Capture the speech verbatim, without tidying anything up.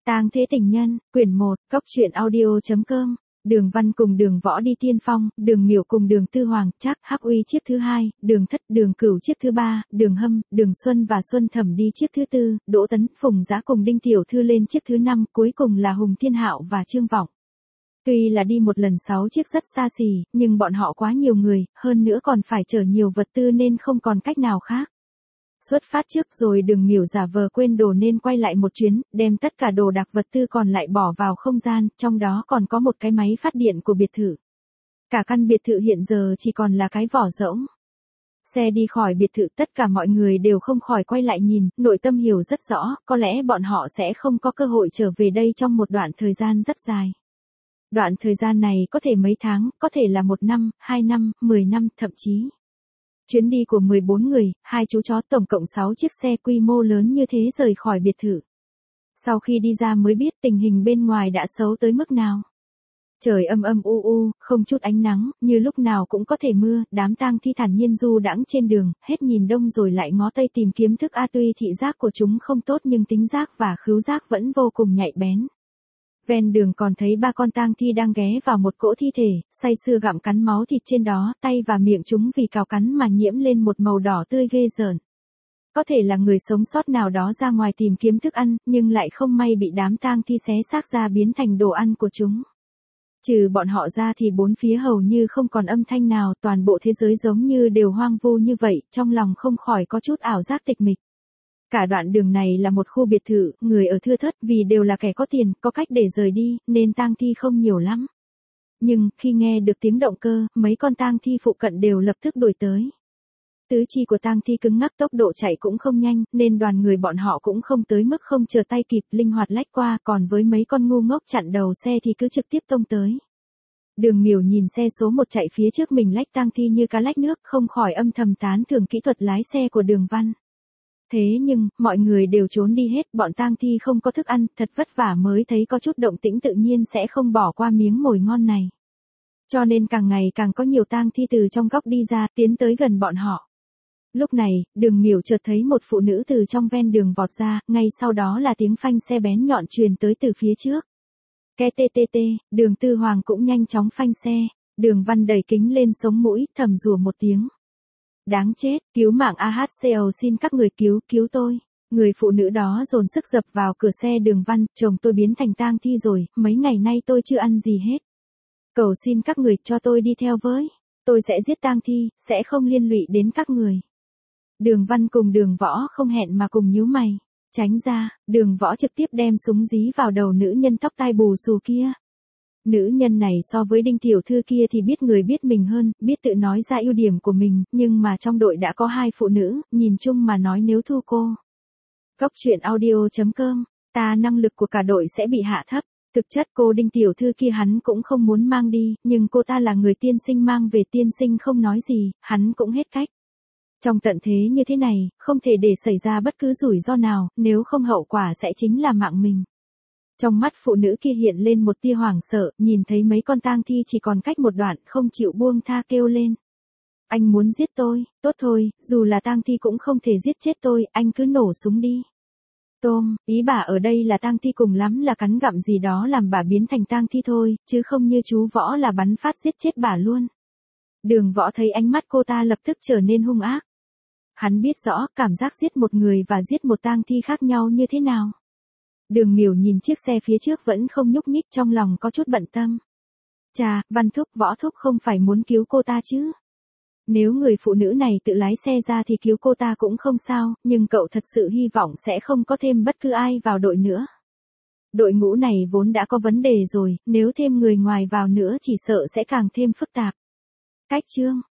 Tang thế tình nhân, quyển một, cốc truyện audio.com. Đường Văn cùng Đường Võ đi tiên phong, Đường Miểu cùng Đường Tư Hoàng, Trác, Hắc Uy chiếc thứ hai, Đường Thất, Đường Cửu chiếc thứ ba, Đường Hâm, Đường Xuân và Xuân Thẩm đi chiếc thứ tư, Đỗ Tấn, Phùng Giá cùng Đinh Tiểu Thư lên chiếc thứ năm, cuối cùng là Hùng Thiên Hạo và Trương Vọng. Tuy là đi một lần sáu chiếc rất xa xỉ, nhưng bọn họ quá nhiều người, hơn nữa còn phải chở nhiều vật tư nên không còn cách nào khác. Xuất phát trước rồi Đường Miểu giả vờ quên đồ nên quay lại một chuyến, đem tất cả đồ đạc vật tư còn lại bỏ vào không gian, trong đó còn có một cái máy phát điện của biệt thự. Cả căn biệt thự hiện giờ chỉ còn là cái vỏ rỗng. Xe đi khỏi biệt thự, tất cả mọi người đều không khỏi quay lại nhìn, nội tâm hiểu rất rõ, có lẽ bọn họ sẽ không có cơ hội trở về đây trong một đoạn thời gian rất dài. Đoạn thời gian này có thể mấy tháng, có thể là một năm, hai năm, mười năm, thậm chí. Chuyến đi của mười bốn người, hai chú chó, tổng cộng sáu chiếc xe quy mô lớn như thế rời khỏi biệt thự. Sau khi đi ra mới biết tình hình bên ngoài đã xấu tới mức nào. Trời âm âm u u, không chút ánh nắng, như lúc nào cũng có thể mưa, đám tang thi thản nhiên du đãng trên đường, hết nhìn đông rồi lại ngó tây tìm kiếm thức ăn. Tuy thị giác của chúng không tốt nhưng tính giác và khứu giác vẫn vô cùng nhạy bén. Ven đường còn thấy ba con tang thi đang ghé vào một cỗ thi thể, say sưa gặm cắn máu thịt trên đó, tay và miệng chúng vì cào cắn mà nhiễm lên một màu đỏ tươi ghê rợn. Có thể là người sống sót nào đó ra ngoài tìm kiếm thức ăn, nhưng lại không may bị đám tang thi xé xác ra biến thành đồ ăn của chúng. Trừ bọn họ ra thì bốn phía hầu như không còn âm thanh nào, toàn bộ thế giới giống như đều hoang vu như vậy, trong lòng không khỏi có chút ảo giác tịch mịch. Cả đoạn đường này là một khu biệt thự, người ở thưa thớt vì đều là kẻ có tiền, có cách để rời đi, nên tang thi không nhiều lắm. Nhưng, khi nghe được tiếng động cơ, mấy con tang thi phụ cận đều lập tức đuổi tới. Tứ chi của tang thi cứng ngắc, tốc độ chạy cũng không nhanh, nên đoàn người bọn họ cũng không tới mức không chờ tay kịp, linh hoạt lách qua, còn với mấy con ngu ngốc chặn đầu xe thì cứ trực tiếp tông tới. Đường Miểu nhìn xe số một chạy phía trước mình lách tang thi như cá lách nước, không khỏi âm thầm tán thưởng kỹ thuật lái xe của Đường Văn. Thế nhưng, mọi người đều trốn đi hết, bọn tang thi không có thức ăn, thật vất vả mới thấy có chút động tĩnh tự nhiên sẽ không bỏ qua miếng mồi ngon này. Cho nên càng ngày càng có nhiều tang thi từ trong góc đi ra, tiến tới gần bọn họ. Lúc này, Đường Miểu chợt thấy một phụ nữ từ trong ven đường vọt ra, ngay sau đó là tiếng phanh xe bén nhọn truyền tới từ phía trước. Ke tê tê tê, Đường Tư Hoàng cũng nhanh chóng phanh xe, Đường Văn đẩy kính lên sống mũi, thầm rủa một tiếng. Đáng chết, cứu mạng a hát xê, xin các người cứu, cứu tôi. Người phụ nữ đó dồn sức dập vào cửa xe Đường Văn, chồng tôi biến thành tang thi rồi, mấy ngày nay tôi chưa ăn gì hết. Cầu xin các người cho tôi đi theo với. Tôi sẽ giết tang thi, sẽ không liên lụy đến các người. Đường Văn cùng Đường Võ không hẹn mà cùng nhíu mày. Tránh ra, Đường Võ trực tiếp đem súng dí vào đầu nữ nhân tóc tai bù xù kia. Nữ nhân này so với Đinh Tiểu Thư kia thì biết người biết mình hơn, biết tự nói ra ưu điểm của mình, nhưng mà trong đội đã có hai phụ nữ, nhìn chung mà nói nếu thu cô. Cốc truyện audio.com, ta năng lực của cả đội sẽ bị hạ thấp. Thực chất cô Đinh Tiểu Thư kia hắn cũng không muốn mang đi, nhưng cô ta là người tiên sinh mang về, tiên sinh không nói gì, hắn cũng hết cách. Trong tận thế như thế này, không thể để xảy ra bất cứ rủi ro nào, nếu không hậu quả sẽ chính là mạng mình. Trong mắt phụ nữ kia hiện lên một tia hoảng sợ, nhìn thấy mấy con tang thi chỉ còn cách một đoạn, không chịu buông tha kêu lên. Anh muốn giết tôi, tốt thôi, dù là tang thi cũng không thể giết chết tôi, anh cứ nổ súng đi. Tôm, ý bà ở đây là tang thi cùng lắm là cắn gặm gì đó làm bà biến thành tang thi thôi, chứ không như chú Võ là bắn phát giết chết bà luôn. Đường Võ thấy ánh mắt cô ta lập tức trở nên hung ác. Hắn biết rõ cảm giác giết một người và giết một tang thi khác nhau như thế nào. Đường Miểu nhìn chiếc xe phía trước vẫn không nhúc nhích, trong lòng có chút bận tâm. Chà, Văn Thúc, Võ Thúc không phải muốn cứu cô ta chứ? Nếu người phụ nữ này tự lái xe ra thì cứu cô ta cũng không sao, nhưng cậu thật sự hy vọng sẽ không có thêm bất cứ ai vào đội nữa. Đội ngũ này vốn đã có vấn đề rồi, nếu thêm người ngoài vào nữa chỉ sợ sẽ càng thêm phức tạp. Cách chương